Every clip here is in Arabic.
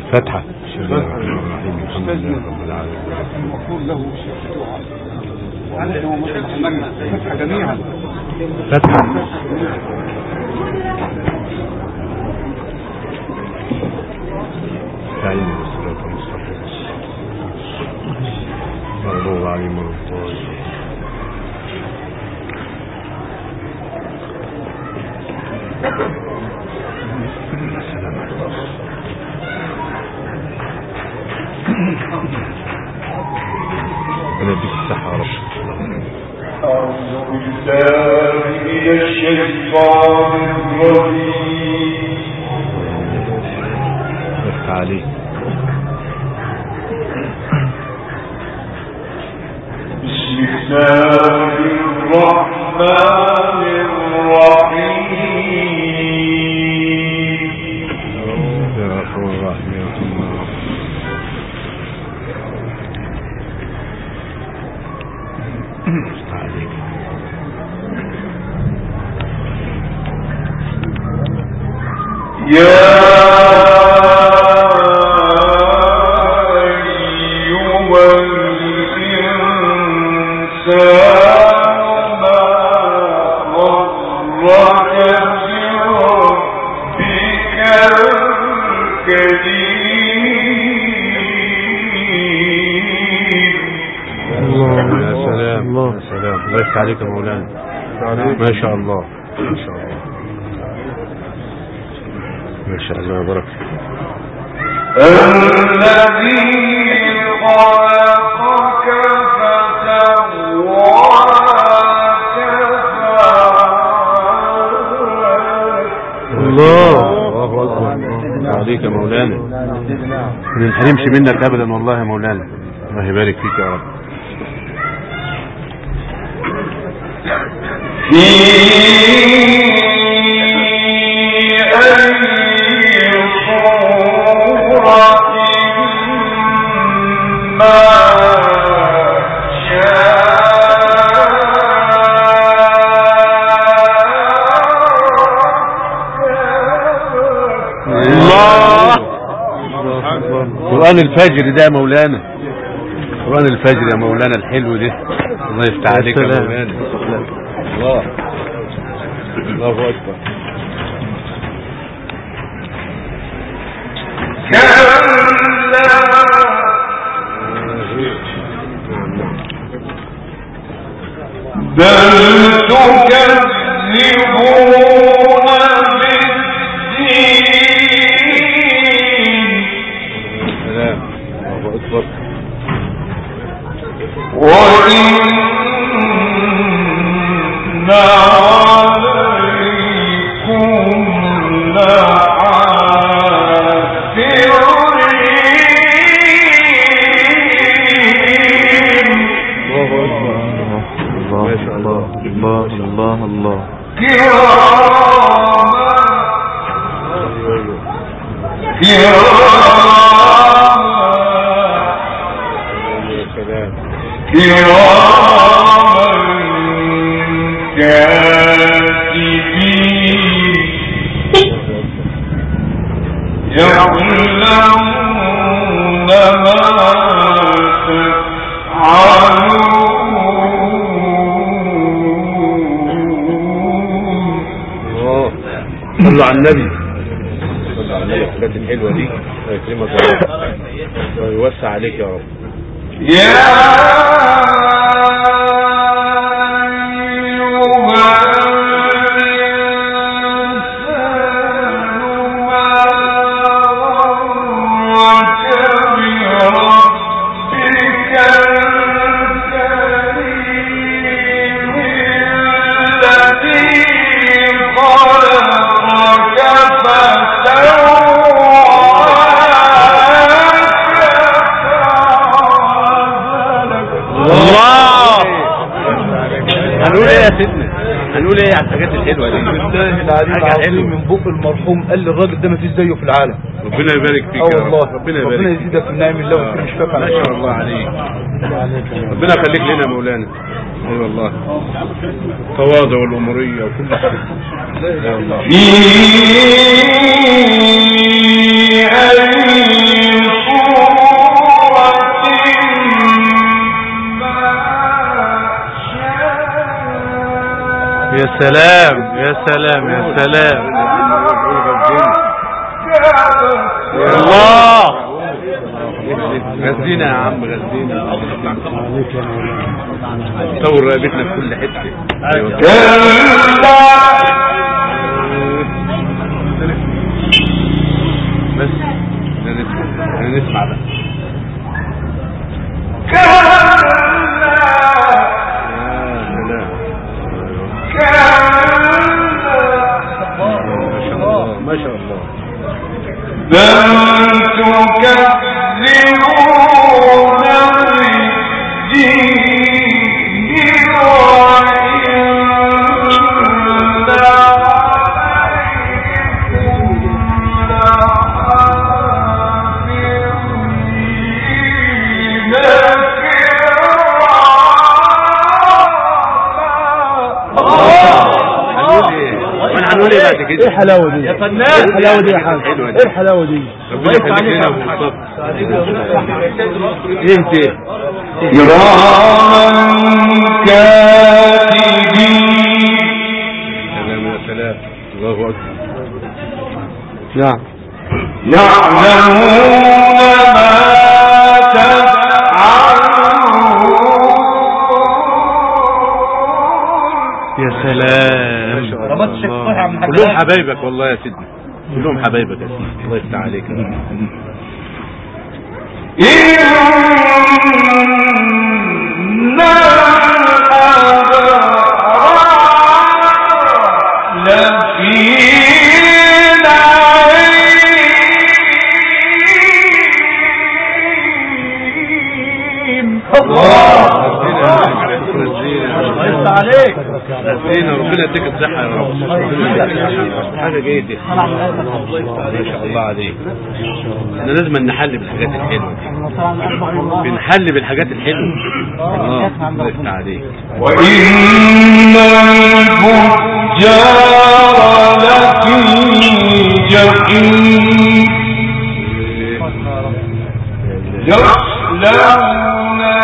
فتحة. بسم الله الرحمن الرحيم. الحمد لله رب العالمين. المفروض له فتحة جميعا. فتحة. تعين الصراط المستقيم. مغضوب عليهم ولا الضالين. السلام عليكم. أنا بك الصحة رب. أعوذ بالله من الشيطان الرجيم. افتح عليك. بسم الله الرحمن الرحيم. يا غفور رحيم يا الله. افتح عليك. يا الله عليك يا مولانا. ما شاء الله ما شاء الله ما شاء الله. بارك الذي خلقك فسواك الله عليك يا مولانا. ما نحرمش منك ابدا والله يا مولانا. الله يبارك فيك يا رب. في أي صورة ما الله. قرآن الفجر ده يا مولانا. قرآن الفجر يا مولانا الحلو ده. الله يفتح عليك يا مولانا. الله الله أكبر. كلا بل تكذبون بالدين. سلام. الله أكبر. وإن عليكم لحافظين. ما شاء الله. الله الله الله. يعلمون ما تفعلون. صلوا على النبي. صلوا على النبي. الحاجات الحلوة دي يكرمك يا رب ويوسع عليك يا رب. هنقول ايه على الحاجات الحلوه دي؟ بالله العليم من بق المرحوم قال لي الراجل ده ما فيش زيه في العالم. ربنا يبارك فيك. والله ربنا يبارك. ربنا يزيدك من نعم الله ويكرمك شفاك. ما شاء الله عليك. ربنا يخليك لنا يا مولانا. اي والله. التواضع والاموريه وكل حاجه. اي والله. يا سلام يا سلام يا سلام الله غزينا يا عم غزينا صور رقبتنا في كل حته بس نسمع بقى ما شاء الله بل تكذبون بالدين وعند هنقول ايه بعد كده؟ ايه الحلاوه دي يا فنان؟ ايه الحلاوه دي يا حاج؟ ايه الحلاوه دي؟ ربنا يخليك لنا ويوفقك. ايه ده؟ كراما كاتبين سلام يا سلام الله اكبر. نعم يعلمون ما تفعلون يا سلام ربط الشيخ صالح عبد الحاج كلهم حبايبك والله يا سيدنا كلهم حبايبك يا سيدي الله يفتح عليك يا رب. إن الأبرار لفي نعيم الله عليك ربنا يديك الصحة يا رب حاجة جيدة ما شاء الله عليك احنا لازم نحل بالحاجات الحلوة بنحل بالحاجات الحلوة الله يفتح عليك وإن الفجار لفي جحيم يصلونها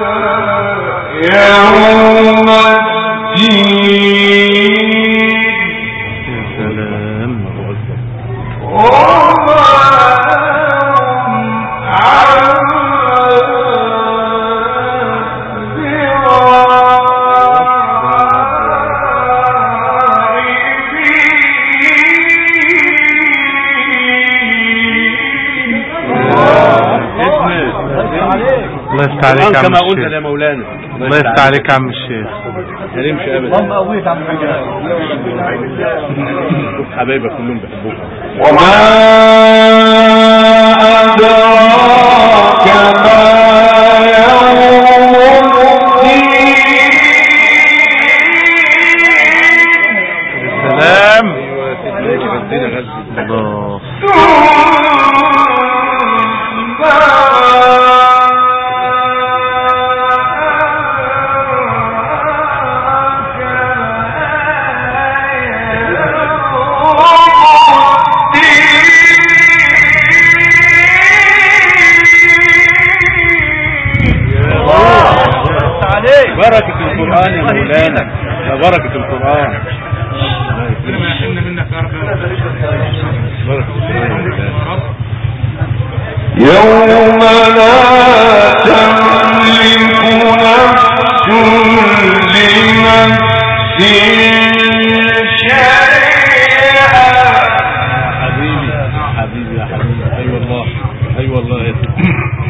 يوم الدين يا سلام وما الله يفتح عليك كما قلت يا مولانا الله يفتح عليك يا عم الشيخ ما نمشي ابدا اللهم قويت يا عم الحاج حبايبك كلهم بيحبوك وما أدراك ما يوم الدين سلام غزينا الله بركة القرآن يا مولانا يا بركة القرآن ربنا ما يحرمنا منك يا رب بركة القرآن يوم لا تملك نفس لنفس شيئا حبيبي حبيبي يا حبيبي اي والله اي والله يا سيدي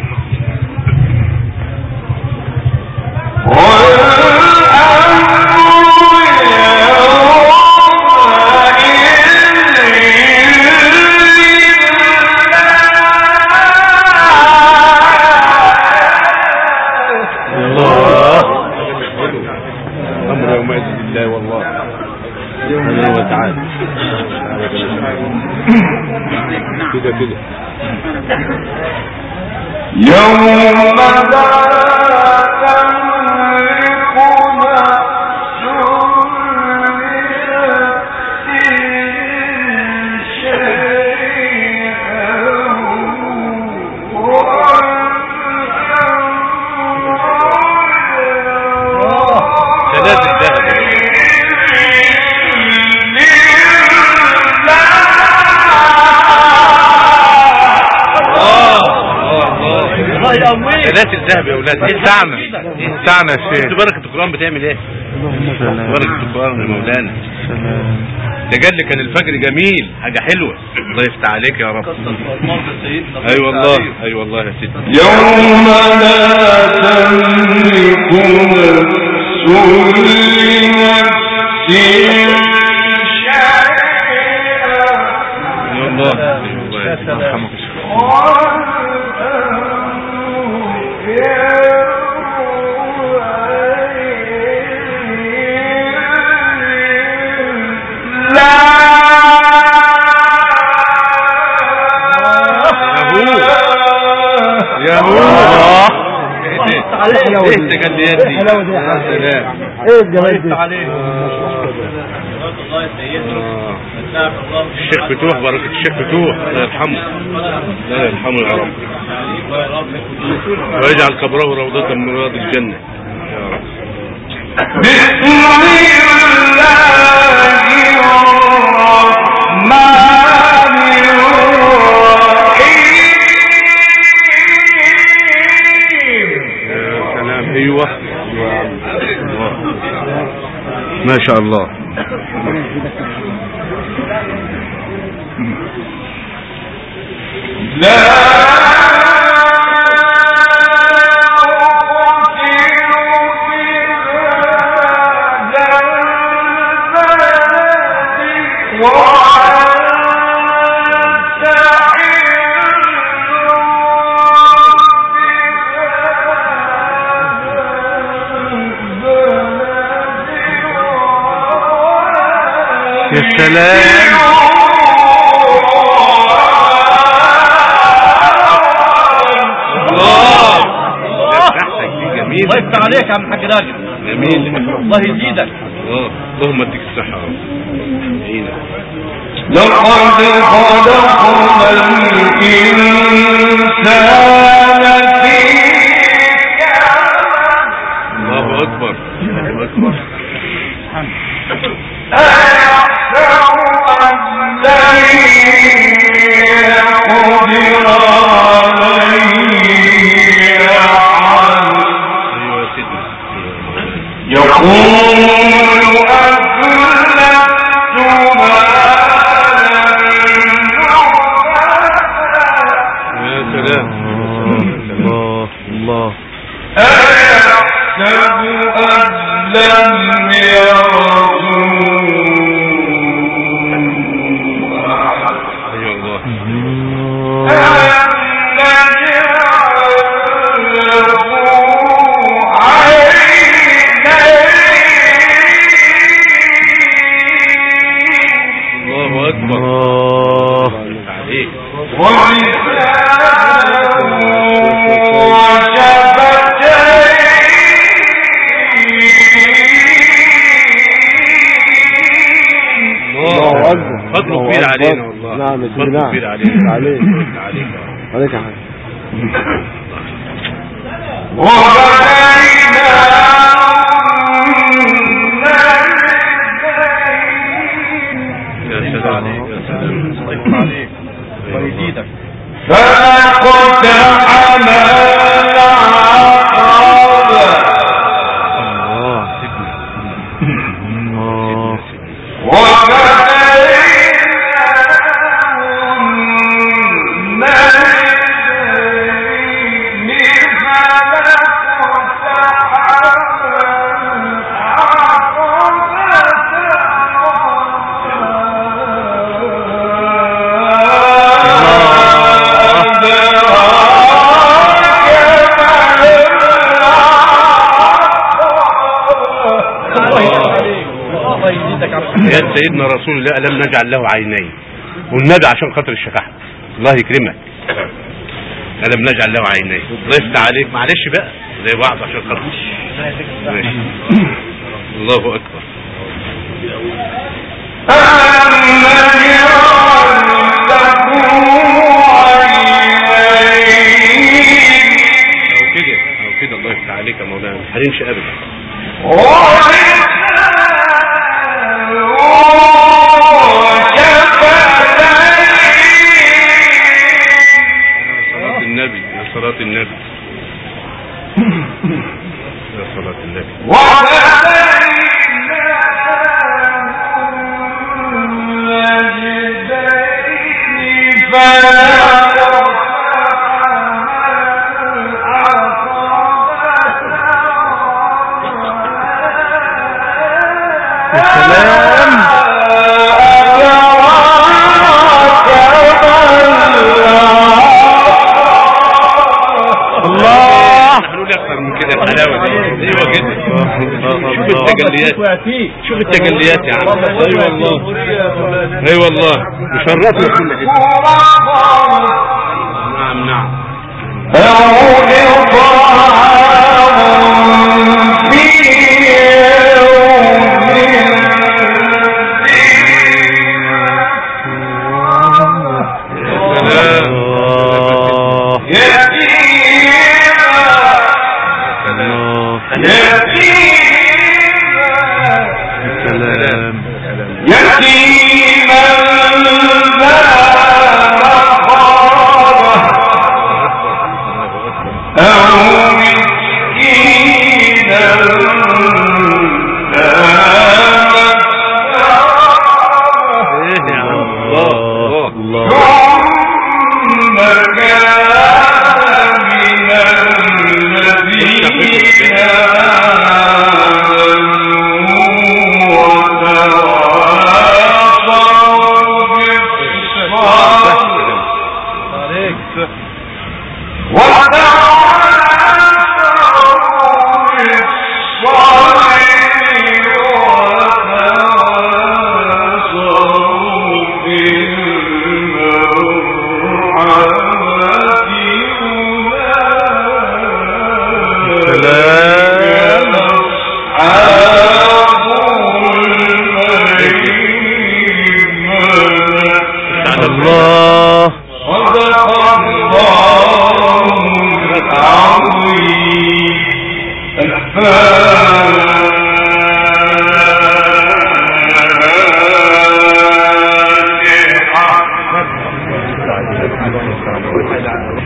كده كده يوم لا تملك نفس شيئا سلاسل ذهب سلاسل ذهب يا اولاد. ايه بتاعنا يا شيخ؟ بركة القرآن بتعمل ايه؟ بركة القرآن يا مولانا. ده قال لي كان الفجر جميل، حاجة حلوة. الله يفتح عليك يا رب. اي والله اي والله يا سيدي. يوم لا تملك نفس لنفس الله يا هو ايه التجليات دي؟ يا سلام ايه الجمال دي؟ الشيخ فتوح، بركة الشيخ فتوح، الله يرحمه الله يرحمه يا رب، ويجعل قبره روضة من رياض الجنة يا رب. بسم الله الرحمن الرحيم. يا سلام. ايوه ما شاء الله. لا يا سلام. الله يفتح عليك يا عم الحاج راجل. جميل. الله يزيدك. اللهم اديك الصحة يا رب. لقد خلقنا الإنسان في الله أكبر الله أكبر. أيحسب أن لن يقدر عليه يقول أفلت مالا يا سلام. الله الله. أيحسب أن لم يره فضله كبير علينا والله. نعم يا سيدي. فضله كبير علينا. عليك عليك يا حاج. يا سلام عليك يا سلام. الله يفتح عليك الله يزيدك. فاقتحم يا سيدنا رسول الله ألم نجعل له عينين، والنبي عشان خاطر الشيخ أحمد الله يكرمك ألم نجعل له عينين. الله يفتح عليك. معلش بقى زي بعض عشان خاطر ماشي. الله أكبر. ألم نجعل له أو كده الله يفتح عليك يا مولانا، ما تحرمش أبدا. صلاة النبي يا صلاة النبي. شوف التجليات يا عم. اي والله اي والله مشرفنا كل كده. نعم نعم.